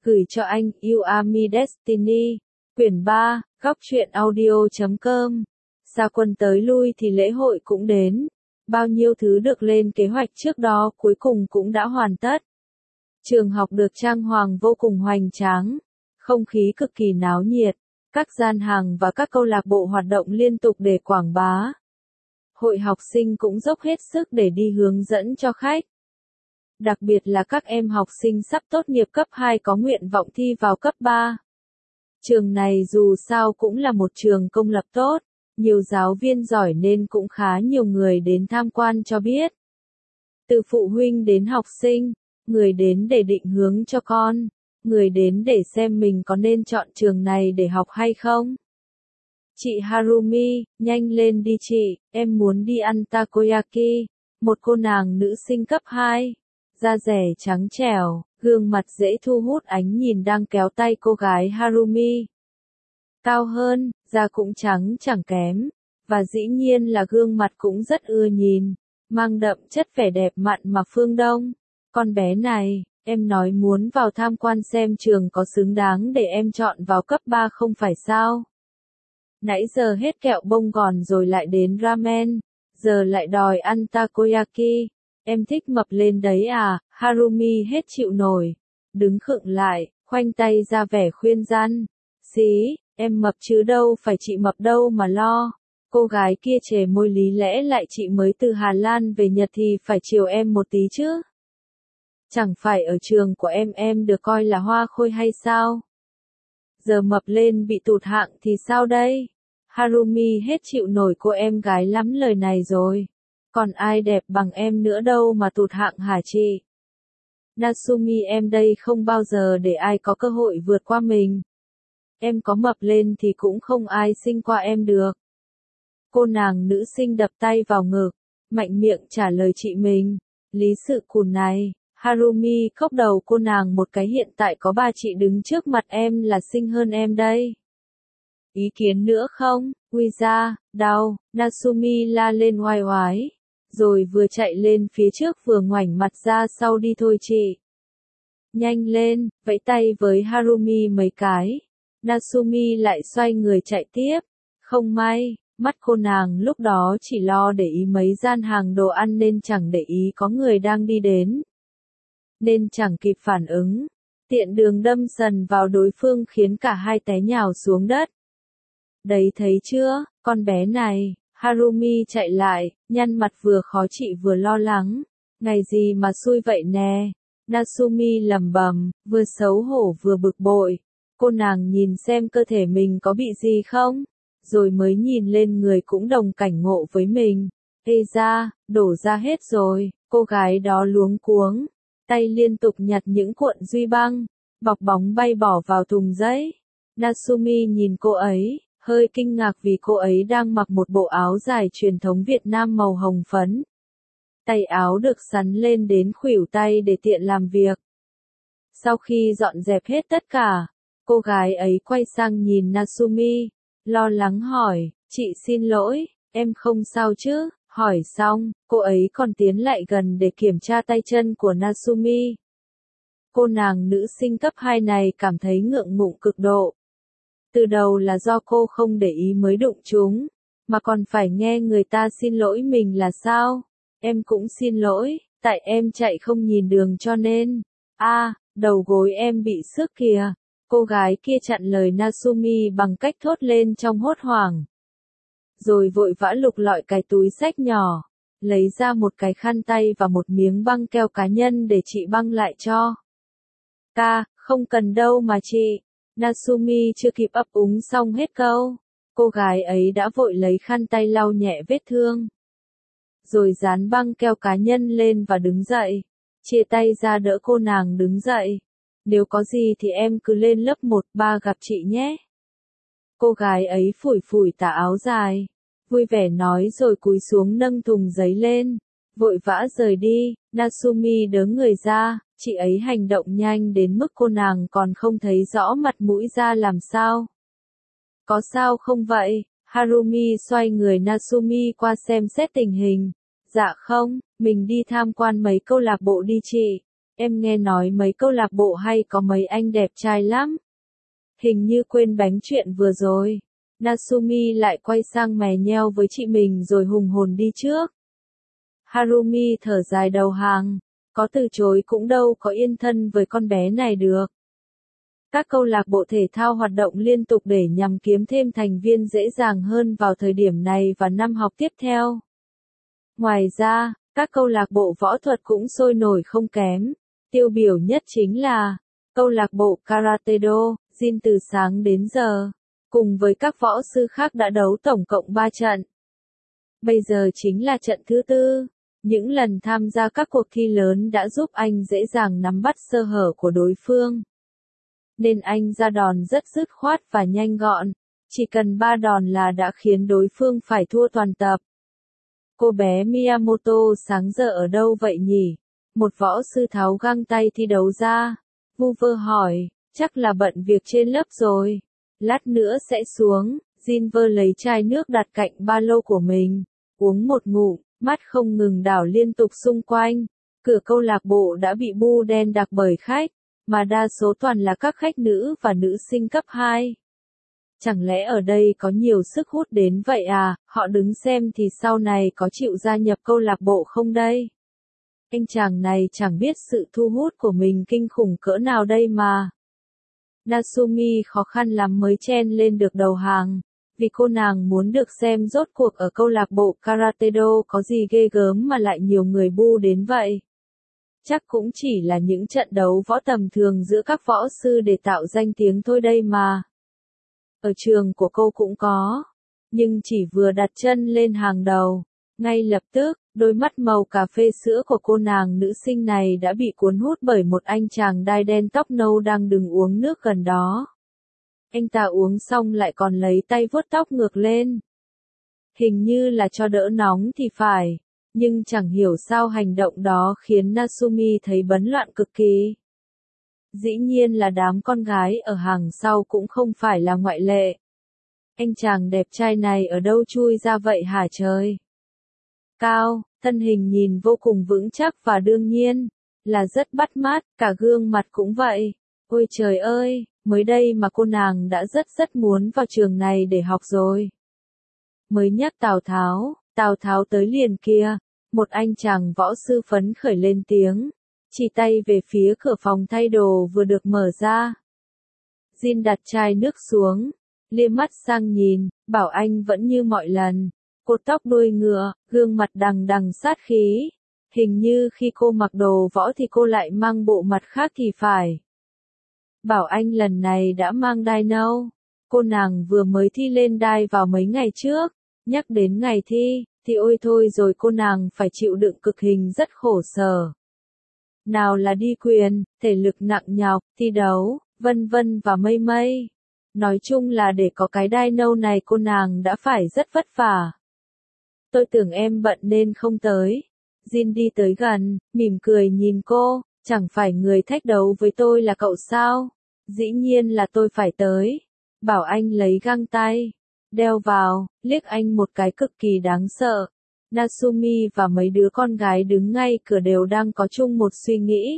Gửi cho anh, You Are My Destiny. Quyển 3, góc truyện audio.com. Gia quân tới lui thì lễ hội cũng đến. Bao nhiêu thứ được lên kế hoạch trước đó cuối cùng cũng đã hoàn tất. Trường học được trang hoàng vô cùng hoành tráng. Không khí cực kỳ náo nhiệt. Các gian hàng và các câu lạc bộ hoạt động liên tục để quảng bá. Hội học sinh cũng dốc hết sức để đi hướng dẫn cho khách. Đặc biệt là các em học sinh sắp tốt nghiệp cấp 2 có nguyện vọng thi vào cấp 3. Trường này dù sao cũng là một trường công lập tốt, nhiều giáo viên giỏi nên cũng khá nhiều người đến tham quan cho biết. Từ phụ huynh đến học sinh, người đến để định hướng cho con, người đến để xem mình có nên chọn trường này để học hay không. Chị Harumi, nhanh lên đi chị, em muốn đi ăn takoyaki. Một cô nàng nữ sinh cấp 2, da rẻ trắng trẻo, gương mặt dễ thu hút ánh nhìn đang kéo tay cô gái Harumi. Cao hơn, da cũng trắng chẳng kém, và dĩ nhiên là gương mặt cũng rất ưa nhìn, mang đậm chất vẻ đẹp mặn mà phương Đông. Con bé này, em nói muốn vào tham quan xem trường có xứng đáng để em chọn vào cấp 3 không phải sao? Nãy giờ hết kẹo bông gòn rồi lại đến ramen, giờ lại đòi ăn takoyaki. Em thích mập lên đấy à? Harumi hết chịu nổi, đứng khựng lại, khoanh tay ra vẻ khuyên răn. Xí, em mập chứ đâu phải chị mập đâu mà lo. Cô gái kia chề môi lý lẽ lại chị mới từ Hà Lan về Nhật thì phải chiều em một tí chứ. Chẳng phải ở trường của em được coi là hoa khôi hay sao? Giờ mập lên bị tụt hạng thì sao đây? Harumi hết chịu nổi cô em gái lắm lời này rồi. Còn ai đẹp bằng em nữa đâu mà tụt hạng hả chị? Natsumi em đây không bao giờ để ai có cơ hội vượt qua mình. Em có mập lên thì cũng không ai sinh qua em được. Cô nàng nữ sinh đập tay vào ngực, mạnh miệng trả lời chị mình. Lý sự cùn này, Harumi khóc đầu cô nàng một cái hiện tại có ba chị đứng trước mặt em là xinh hơn em đây. Ý kiến nữa không? Ui da, đau, Natsumi la lên oai oái. Rồi vừa chạy lên phía trước vừa ngoảnh mặt ra sau đi thôi chị. Nhanh lên, vẫy tay với Harumi mấy cái. Natsumi lại xoay người chạy tiếp. Không may, mắt cô nàng lúc đó chỉ lo để ý mấy gian hàng đồ ăn nên chẳng để ý có người đang đi đến. Nên chẳng kịp phản ứng. Tiện đường đâm sần vào đối phương khiến cả hai té nhào xuống đất. Đấy thấy chưa, con bé này. Harumi chạy lại, nhăn mặt vừa khó chịu vừa lo lắng. Ngày gì mà xui vậy nè. Natsumi lẩm bẩm, vừa xấu hổ vừa bực bội. Cô nàng nhìn xem cơ thể mình có bị gì không, rồi mới nhìn lên người cũng đồng cảnh ngộ với mình. Ê da, đổ ra hết rồi, cô gái đó luống cuống. Tay liên tục nhặt những cuộn duy băng, bọc bóng bay bỏ vào thùng giấy. Natsumi nhìn cô ấy, hơi kinh ngạc vì cô ấy đang mặc một bộ áo dài truyền thống Việt Nam màu hồng phấn. Tay áo được sắn lên đến khuỷu tay để tiện làm việc. Sau khi dọn dẹp hết tất cả, cô gái ấy quay sang nhìn Natsumi, lo lắng hỏi, chị xin lỗi, em không sao chứ? Hỏi xong, cô ấy còn tiến lại gần để kiểm tra tay chân của Natsumi. Cô nàng nữ sinh cấp 2 này cảm thấy ngượng ngùng cực độ. Từ đầu là do cô không để ý mới đụng chúng, mà còn phải nghe người ta xin lỗi mình là sao? Em cũng xin lỗi, tại em chạy không nhìn đường cho nên. Đầu gối em bị xước kìa. Cô gái kia chặn lời Natsumi bằng cách thốt lên trong hốt hoảng. Rồi vội vã lục lọi cái túi xách nhỏ, lấy ra một cái khăn tay và một miếng băng keo cá nhân để chị băng lại cho. Không cần đâu mà chị. Natsumi chưa kịp ấp úng xong hết câu, cô gái ấy đã vội lấy khăn tay lau nhẹ vết thương. Rồi dán băng keo cá nhân lên và đứng dậy, chia tay ra đỡ cô nàng đứng dậy. Nếu có gì thì em cứ lên lớp 1-3 gặp chị nhé. Cô gái ấy phủi phủi tà áo dài, vui vẻ nói rồi cúi xuống nâng thùng giấy lên, vội vã rời đi. Natsumi đớ người ra, chị ấy hành động nhanh đến mức cô nàng còn không thấy rõ mặt mũi ra làm sao. Có sao không vậy? Harumi xoay người Natsumi qua xem xét tình hình. Dạ không, mình đi tham quan mấy câu lạc bộ đi chị. Em nghe nói mấy câu lạc bộ hay có mấy anh đẹp trai lắm. Hình như quên bánh chuyện vừa rồi. Natsumi lại quay sang mè nheo với chị mình rồi hùng hồn đi trước. Harumi thở dài đầu hàng. Có từ chối cũng đâu có yên thân với con bé này được. Các câu lạc bộ thể thao hoạt động liên tục để nhằm kiếm thêm thành viên dễ dàng hơn vào thời điểm này và năm học tiếp theo. Ngoài ra, các câu lạc bộ võ thuật cũng sôi nổi không kém. Tiêu biểu nhất chính là câu lạc bộ Karate-do, Jin từ sáng đến giờ, cùng với các võ sư khác đã đấu tổng cộng 3 trận. Bây giờ chính là trận thứ 4. Những lần tham gia các cuộc thi lớn đã giúp anh dễ dàng nắm bắt sơ hở của đối phương. Nên anh ra đòn rất dứt khoát và nhanh gọn, chỉ cần 3 đòn là đã khiến đối phương phải thua toàn tập. Cô bé Miyamoto sáng giờ ở đâu vậy nhỉ? Một võ sư tháo găng tay thi đấu ra. Vu vơ hỏi, chắc là bận việc trên lớp rồi. Lát nữa sẽ xuống. Jin vơ lấy chai nước đặt cạnh ba lô của mình. Uống một ngụm, mắt không ngừng đảo liên tục xung quanh. Cửa câu lạc bộ đã bị bu đen đặc bởi khách, mà đa số toàn là các khách nữ và nữ sinh cấp 2. Chẳng lẽ ở đây có nhiều sức hút đến vậy à, họ đứng xem thì sau này có chịu gia nhập câu lạc bộ không đây? Anh chàng này chẳng biết sự thu hút của mình kinh khủng cỡ nào đây mà. Natsumi khó khăn lắm mới chen lên được đầu hàng, vì cô nàng muốn được xem rốt cuộc ở câu lạc bộ Karate-do có gì ghê gớm mà lại nhiều người bu đến vậy. Chắc cũng chỉ là những trận đấu võ tầm thường giữa các võ sư để tạo danh tiếng thôi đây mà. Ở trường của cô cũng có, nhưng chỉ vừa đặt chân lên hàng đầu, ngay lập tức, đôi mắt màu cà phê sữa của cô nàng nữ sinh này đã bị cuốn hút bởi một anh chàng đai đen tóc nâu đang đứng uống nước gần đó. Anh ta uống xong lại còn lấy tay vuốt tóc ngược lên. Hình như là cho đỡ nóng thì phải, nhưng chẳng hiểu sao hành động đó khiến Natsumi thấy bấn loạn cực kỳ. Dĩ nhiên là đám con gái ở hàng sau cũng không phải là ngoại lệ. Anh chàng đẹp trai này ở đâu chui ra vậy hả trời? Cao, thân hình nhìn vô cùng vững chắc và đương nhiên là rất bắt mắt, cả gương mặt cũng vậy. Ôi trời ơi, mới đây mà cô nàng đã rất muốn vào trường này để học rồi. Mới nhắc Tào Tháo tới liền kia. Một anh chàng võ sư phấn khởi lên tiếng, chỉ tay về phía cửa phòng thay đồ vừa được mở ra. Jin đặt chai nước xuống, liếc mắt sang nhìn, bảo anh vẫn như mọi lần. Cột tóc đuôi ngựa, gương mặt đằng đằng sát khí. Hình như khi cô mặc đồ võ thì cô lại mang bộ mặt khác thì phải. Bảo anh lần này đã mang đai nâu. Cô nàng vừa mới thi lên đai vào mấy ngày trước. Nhắc đến ngày thi, thì ôi thôi rồi cô nàng phải chịu đựng cực hình rất khổ sở. Nào là đi quyền, thể lực nặng nhọc, thi đấu, vân vân và mây mây. Nói chung là để có cái đai nâu này cô nàng đã phải rất vất vả. Tôi tưởng em bận nên không tới. Jin đi tới gần, mỉm cười nhìn cô, chẳng phải người thách đấu với tôi là cậu sao? Dĩ nhiên là tôi phải tới. Bảo anh lấy găng tay, đeo vào, liếc anh một cái cực kỳ đáng sợ. Natsumi và mấy đứa con gái đứng ngay cửa đều đang có chung một suy nghĩ.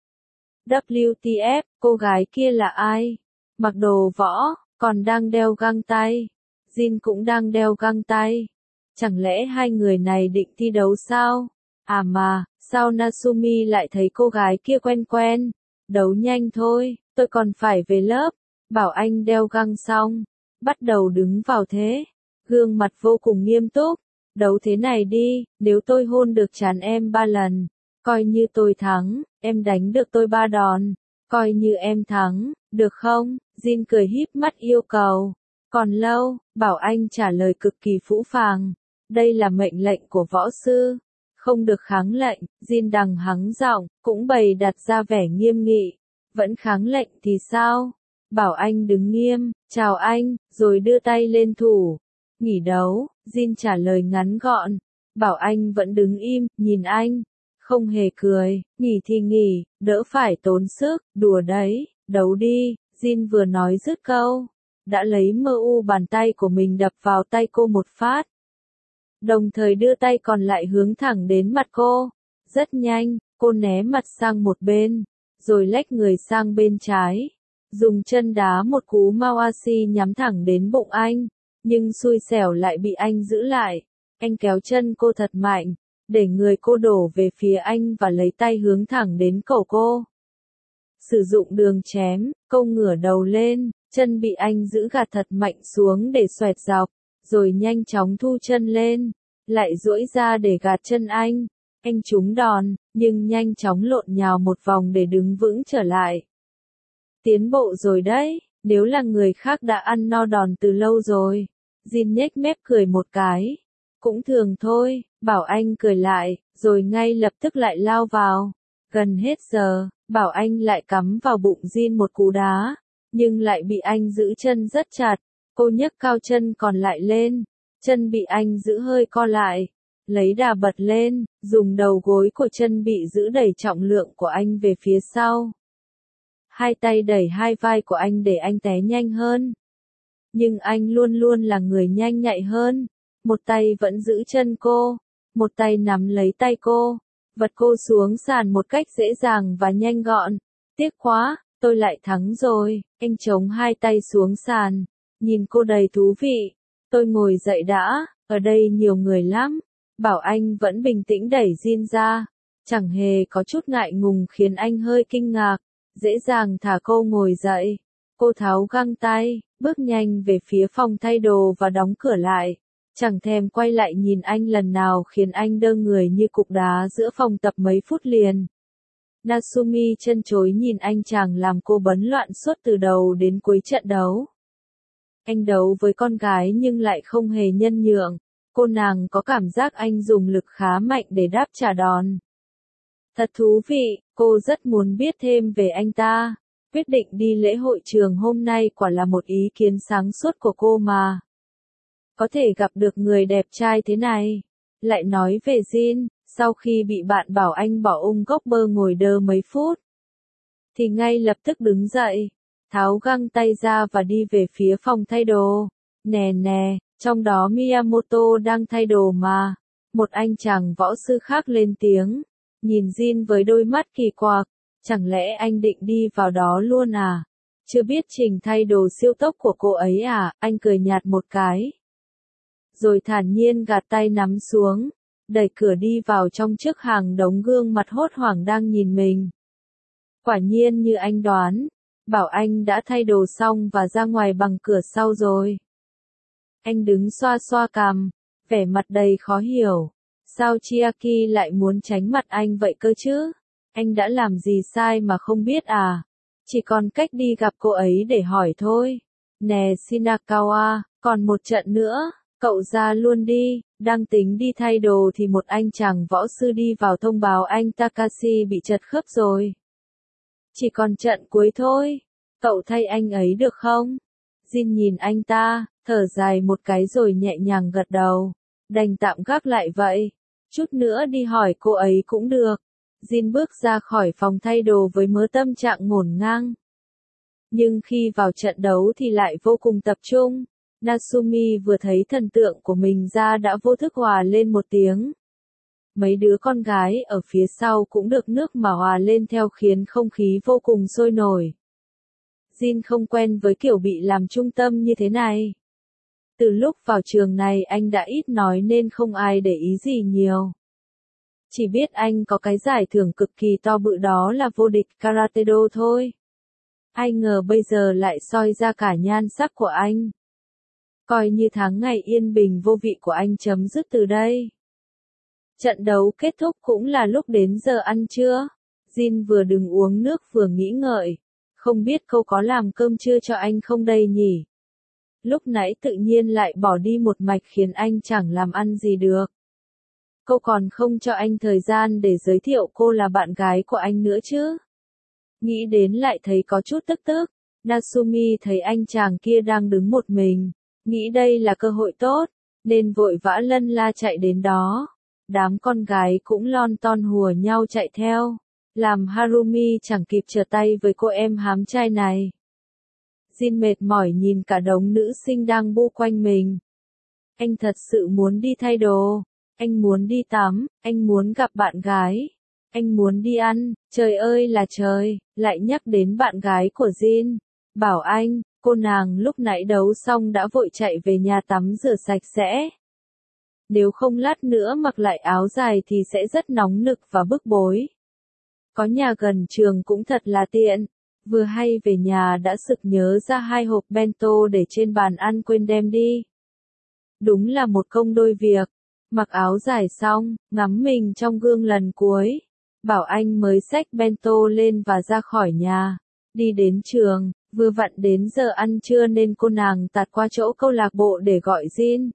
WTF, cô gái kia là ai? Mặc đồ võ, còn đang đeo găng tay. Jin cũng đang đeo găng tay. Chẳng lẽ hai người này định thi đấu sao? À mà, sao Natsumi lại thấy cô gái kia quen quen? Đấu nhanh thôi, tôi còn phải về lớp. Bảo anh đeo găng xong, bắt đầu đứng vào thế. Gương mặt vô cùng nghiêm túc. Đấu thế này đi, nếu tôi hôn được trán em 3 lần, coi như tôi thắng, em đánh được tôi 3 đòn, coi như em thắng, được không? Jin cười híp mắt yêu cầu. Còn lâu, bảo anh trả lời cực kỳ phũ phàng. Đây là mệnh lệnh của võ sư. Không được kháng lệnh, Jin đằng hắng giọng, cũng bày đặt ra vẻ nghiêm nghị. Vẫn kháng lệnh thì sao? Bảo anh đứng nghiêm, chào anh, rồi đưa tay lên thủ. Nghỉ đấu, Jin trả lời ngắn gọn. Bảo anh vẫn đứng im, nhìn anh. Không hề cười, nghỉ thì nghỉ, đỡ phải tốn sức, đùa đấy, đấu đi. Jin vừa nói dứt câu, đã lấy bàn tay của mình đập vào tay cô một phát. Đồng thời đưa tay còn lại hướng thẳng đến mặt cô. Rất nhanh, Cô né mặt sang một bên, rồi lách người sang bên trái. Dùng chân đá một cú Mawasi nhắm thẳng đến bụng anh, nhưng xui xẻo lại bị anh giữ lại. Anh kéo chân cô thật mạnh, để người cô đổ về phía anh và lấy tay hướng thẳng đến cổ cô. Sử dụng đường chém, cô ngửa đầu lên, chân bị anh giữ gạt thật mạnh xuống để xoẹt dọc, rồi nhanh chóng thu chân lên, lại duỗi ra để gạt chân anh. Anh trúng đòn, nhưng nhanh chóng lộn nhào một vòng để đứng vững trở lại. Tiến bộ rồi đấy, nếu là người khác đã ăn no đòn từ lâu rồi. Jin nhếch mép cười một cái. Cũng thường thôi, Bảo Anh cười lại, rồi ngay lập tức lại lao vào. Gần hết giờ, Bảo Anh lại cắm vào bụng Jin một cú đá, nhưng lại bị anh giữ chân rất chặt. Cô nhấc cao chân còn lại lên, chân bị anh giữ hơi co lại. Lấy đà bật lên, dùng đầu gối của chân bị giữ đẩy trọng lượng của anh về phía sau. Hai tay đẩy hai vai của anh để anh té nhanh hơn. Nhưng anh luôn luôn là người nhanh nhạy hơn. Một tay vẫn giữ chân cô, một tay nắm lấy tay cô, vật cô xuống sàn một cách dễ dàng và nhanh gọn. Tiếc quá, tôi lại thắng rồi. Anh chống hai tay xuống sàn, nhìn cô đầy thú vị. Tôi ngồi dậy đã, ở đây nhiều người lắm. Bảo Anh vẫn bình tĩnh đẩy Jin ra, chẳng hề có chút ngại ngùng khiến anh hơi kinh ngạc, dễ dàng thả cô ngồi dậy. Cô tháo găng tay, bước nhanh về phía phòng thay đồ và đóng cửa lại, chẳng thèm quay lại nhìn anh lần nào khiến anh đơ người như cục đá giữa phòng tập mấy phút liền. Natsumi chân chối nhìn anh chàng làm cô bấn loạn suốt từ đầu đến cuối trận đấu. Anh đấu với con gái nhưng lại không hề nhân nhượng. Cô nàng có cảm giác anh dùng lực khá mạnh để đáp trả đòn. Thật thú vị, cô rất muốn biết thêm về anh ta. Quyết định đi lễ hội trường hôm nay quả là một ý kiến sáng suốt của cô mà. Có thể gặp được người đẹp trai thế này. Lại nói về Jin, sau khi bị bạn bảo anh bỏ gốc bơ ngồi đơ mấy phút, thì ngay lập tức đứng dậy, tháo găng tay ra và đi về phía phòng thay đồ. Nè nè, trong đó Miyamoto đang thay đồ mà. Một anh chàng võ sư khác lên tiếng, nhìn Jin với đôi mắt kỳ quặc. Chẳng lẽ anh định đi vào đó luôn à? Chưa biết trình thay đồ siêu tốc của cô ấy à? Anh cười nhạt một cái, rồi thản nhiên gạt tay nắm xuống, đẩy cửa đi vào trong trước hàng đống gương mặt hốt hoảng đang nhìn mình. Quả nhiên như anh đoán, Bảo Anh đã thay đồ xong và ra ngoài bằng cửa sau rồi. Anh đứng xoa xoa cằm, vẻ mặt đầy khó hiểu. Sao Chiaki lại muốn tránh mặt anh vậy cơ chứ? Anh đã làm gì sai mà không biết à? Chỉ còn cách đi gặp cô ấy để hỏi thôi. Nè Shinakawa, còn một trận nữa, cậu ra luôn đi. Đang tính đi thay đồ thì một anh chàng võ sư đi vào thông báo anh Takashi bị trật khớp rồi. Chỉ còn trận cuối thôi, cậu thay anh ấy được không? Jin nhìn anh ta, thở dài một cái rồi nhẹ nhàng gật đầu. Đành tạm gác lại vậy. Chút nữa đi hỏi cô ấy cũng được. Jin bước ra khỏi phòng thay đồ với mớ tâm trạng ngổn ngang. Nhưng khi vào trận đấu thì lại vô cùng tập trung. Natsumi vừa thấy thần tượng của mình ra đã vô thức hòa lên một tiếng. Mấy đứa con gái ở phía sau cũng được nước mà hòa lên theo khiến không khí vô cùng sôi nổi. Jin không quen với kiểu bị làm trung tâm như thế này. Từ lúc vào trường này anh đã ít nói nên không ai để ý gì nhiều. Chỉ biết anh có cái giải thưởng cực kỳ to bự đó là vô địch Karate Do thôi. Ai ngờ bây giờ lại soi ra cả nhan sắc của anh. Coi như tháng ngày yên bình vô vị của anh chấm dứt từ đây. Trận đấu kết thúc cũng là lúc đến giờ ăn trưa. Jin vừa đứng uống nước vừa nghĩ ngợi. Không biết cô có làm cơm trưa cho anh không đây nhỉ? Lúc nãy tự nhiên lại bỏ đi một mạch khiến anh chẳng làm ăn gì được. Cô còn không cho anh thời gian để giới thiệu cô là bạn gái của anh nữa chứ. Nghĩ đến lại thấy có chút tức tức. Natsumi thấy anh chàng kia đang đứng một mình, nghĩ đây là cơ hội tốt, nên vội vã lân la chạy đến đó. Đám con gái cũng lon ton hùa nhau chạy theo, làm Harumi chẳng kịp trở tay với cô em hám trai này. Jin mệt mỏi nhìn cả đống nữ sinh đang bu quanh mình. Anh thật sự muốn đi thay đồ, anh muốn đi tắm, anh muốn gặp bạn gái. Anh muốn đi ăn, trời ơi là trời, lại nhắc đến bạn gái của Jin. Bảo anh, cô nàng lúc nãy đấu xong đã vội chạy về nhà tắm rửa sạch sẽ. Nếu không lát nữa mặc lại áo dài thì sẽ rất nóng nực và bức bối. Có nhà gần trường cũng thật là tiện. Vừa hay về nhà đã sực nhớ ra 2 hộp bento để trên bàn ăn quên đem đi. Đúng là một công đôi việc. Mặc áo dài xong, ngắm mình trong gương lần cuối. Bảo anh mới xách bento lên và ra khỏi nhà. Đi đến trường, vừa vặn đến giờ ăn trưa nên cô nàng tạt qua chỗ câu lạc bộ để gọi Jin.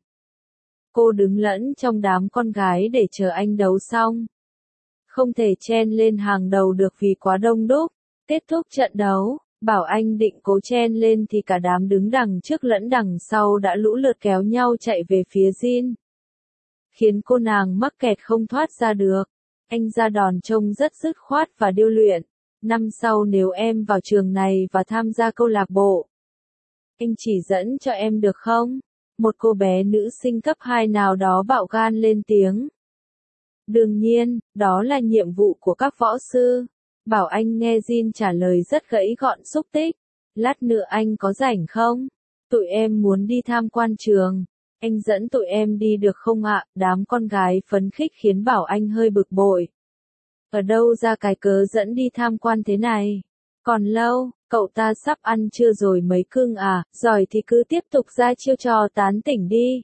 Cô đứng lẫn trong đám con gái để chờ anh đấu xong. Không thể chen lên hàng đầu được vì quá đông đúc. Kết thúc trận đấu, Bảo Anh định cố chen lên thì cả đám đứng đằng trước lẫn đằng sau đã lũ lượt kéo nhau chạy về phía Jin. Khiến cô nàng mắc kẹt không thoát ra được. Anh ra đòn trông rất dứt khoát và điêu luyện. Năm sau nếu em vào trường này và tham gia câu lạc bộ, anh chỉ dẫn cho em được không? Một cô bé nữ sinh cấp 2 nào đó bạo gan lên tiếng. Đương nhiên, đó là nhiệm vụ của các võ sư. Bảo Anh nghe Jin trả lời rất gãy gọn xúc tích. Lát nữa anh có rảnh không? Tụi em muốn đi tham quan trường. Anh dẫn tụi em đi được không ạ? Đám con gái phấn khích khiến Bảo Anh hơi bực bội. Ở đâu ra cái cớ dẫn đi tham quan thế này? Còn lâu, cậu ta sắp ăn trưa rồi mấy cưng à, giỏi thì cứ tiếp tục ra chiêu trò tán tỉnh đi.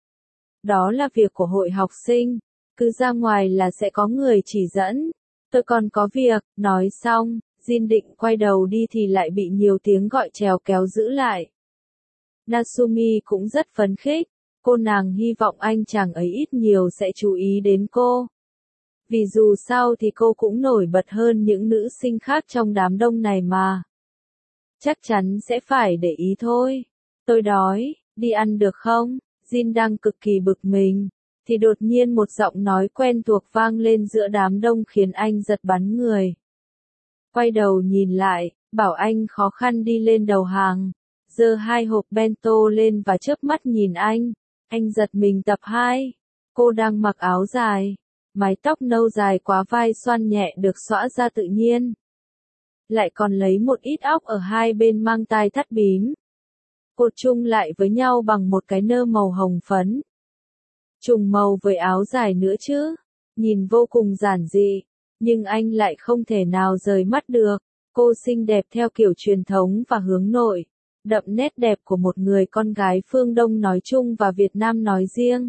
Đó là việc của hội học sinh, cứ ra ngoài là sẽ có người chỉ dẫn. Tôi còn có việc, nói xong, Jin định quay đầu đi thì lại bị nhiều tiếng gọi trèo kéo giữ lại. Natsumi cũng rất phấn khích, cô nàng hy vọng anh chàng ấy ít nhiều sẽ chú ý đến cô. Vì dù sao thì cô cũng nổi bật hơn những nữ sinh khác trong đám đông này mà. Chắc chắn sẽ phải để ý thôi. Tôi đói, đi ăn được không? Jin đang cực kỳ bực mình. Thì đột nhiên một giọng nói quen thuộc vang lên giữa đám đông khiến anh giật bắn người. Quay đầu nhìn lại, Bảo Anh khó khăn đi lên đầu hàng. Giơ 2 hộp bento lên và chớp mắt nhìn anh. Anh giật mình tập 2. Cô đang mặc áo dài. Mái tóc nâu dài quá vai xoăn nhẹ được xõa ra tự nhiên. Lại còn lấy một ít óc ở hai bên mang tai thắt bím. Cột chung lại với nhau bằng một cái nơ màu hồng phấn. Trùng màu với áo dài nữa chứ. Nhìn vô cùng giản dị. Nhưng anh lại không thể nào rời mắt được. Cô xinh đẹp theo kiểu truyền thống và hướng nội. Đậm nét đẹp của một người con gái phương Đông nói chung và Việt Nam nói riêng.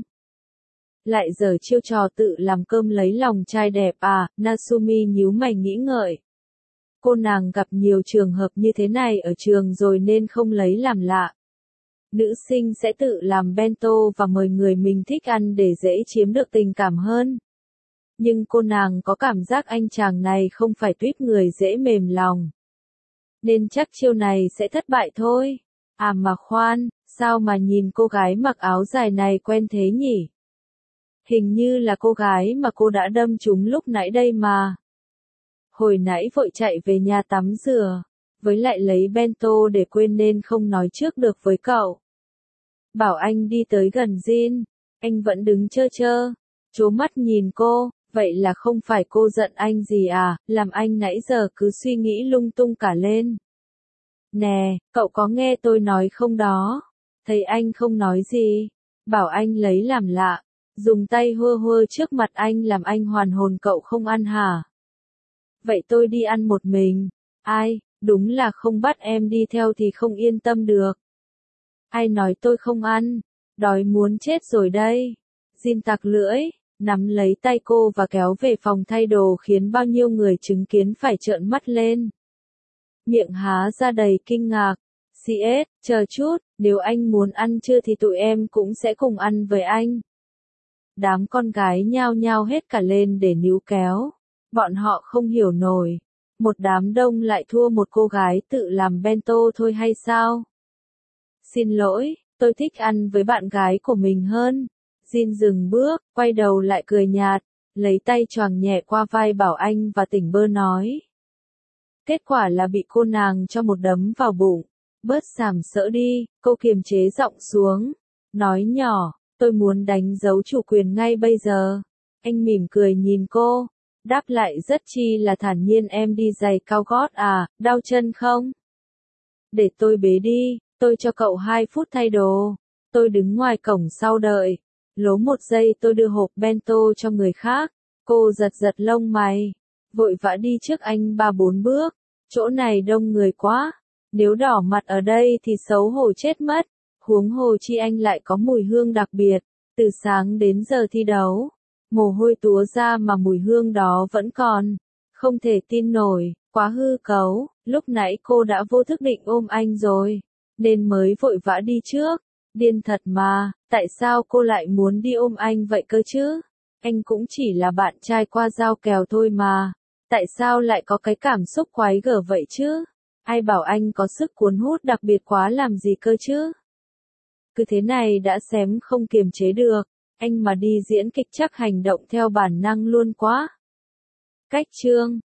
Lại giở chiêu trò tự làm cơm lấy lòng trai đẹp à, Natsumi nhíu mày nghĩ ngợi. Cô nàng gặp nhiều trường hợp như thế này ở trường rồi nên không lấy làm lạ. Nữ sinh sẽ tự làm bento và mời người mình thích ăn để dễ chiếm được tình cảm hơn. Nhưng cô nàng có cảm giác anh chàng này không phải tuýp người dễ mềm lòng. Nên chắc chiêu này sẽ thất bại thôi. À mà khoan, sao mà nhìn cô gái mặc áo dài này quen thế nhỉ? Hình như là cô gái mà cô đã đâm trúng lúc nãy đây mà. Hồi nãy vội chạy về nhà tắm rửa, với lại lấy bento để quên nên không nói trước được với cậu. Bảo Anh đi tới gần Jin, anh vẫn đứng trơ trơ, trố mắt nhìn cô, vậy là không phải cô giận anh gì à, làm anh nãy giờ cứ suy nghĩ lung tung cả lên. Nè, cậu có nghe tôi nói không đó? Thấy anh không nói gì, Bảo Anh lấy làm lạ. Dùng tay hơ hơ trước mặt anh làm anh hoàn hồn cậu không ăn hả? Vậy tôi đi ăn một mình. Ai, đúng là không bắt em đi theo thì không yên tâm được. Ai nói tôi không ăn? Đói muốn chết rồi đây. Jin tặc lưỡi, nắm lấy tay cô và kéo về phòng thay đồ khiến bao nhiêu người chứng kiến phải trợn mắt lên. Miệng há ra đầy kinh ngạc. CS, chờ chút, nếu anh muốn ăn trưa thì tụi em cũng sẽ cùng ăn với anh. Đám con gái nhao nhao hết cả lên để níu kéo. Bọn họ không hiểu nổi. Một đám đông lại thua một cô gái tự làm bento thôi hay sao? Xin lỗi, tôi thích ăn với bạn gái của mình hơn. Jin dừng bước, quay đầu lại cười nhạt, lấy tay choàng nhẹ qua vai Bảo Anh và tỉnh bơ nói. Kết quả là bị cô nàng cho một đấm vào bụng. Bớt sàm sỡ đi, cô kiềm chế giọng xuống. Nói nhỏ. Tôi muốn đánh dấu chủ quyền ngay bây giờ. Anh mỉm cười nhìn cô. Đáp lại rất chi là thản nhiên, em đi giày cao gót à, đau chân không? Để tôi bế đi, tôi cho cậu 2 phút thay đồ. Tôi đứng ngoài cổng sau đợi. Lố một giây tôi đưa hộp bento cho người khác. Cô giật giật lông mày. Vội vã đi trước anh 3-4 bước. Chỗ này đông người quá. Nếu đỏ mặt ở đây thì xấu hổ chết mất. Huống hồ chi anh lại có mùi hương đặc biệt. Từ sáng đến giờ thi đấu. Mồ hôi túa ra mà mùi hương đó vẫn còn. Không thể tin nổi, quá hư cấu. Lúc nãy cô đã vô thức định ôm anh rồi. Nên mới vội vã đi trước. Điên thật mà, tại sao cô lại muốn đi ôm anh vậy cơ chứ? Anh cũng chỉ là bạn trai qua giao kèo thôi mà. Tại sao lại có cái cảm xúc quái gở vậy chứ? Ai bảo anh có sức cuốn hút đặc biệt quá làm gì cơ chứ? Cứ thế này đã xém không kiềm chế được. Anh mà đi diễn kịch chắc hành động theo bản năng luôn quá. Cách chương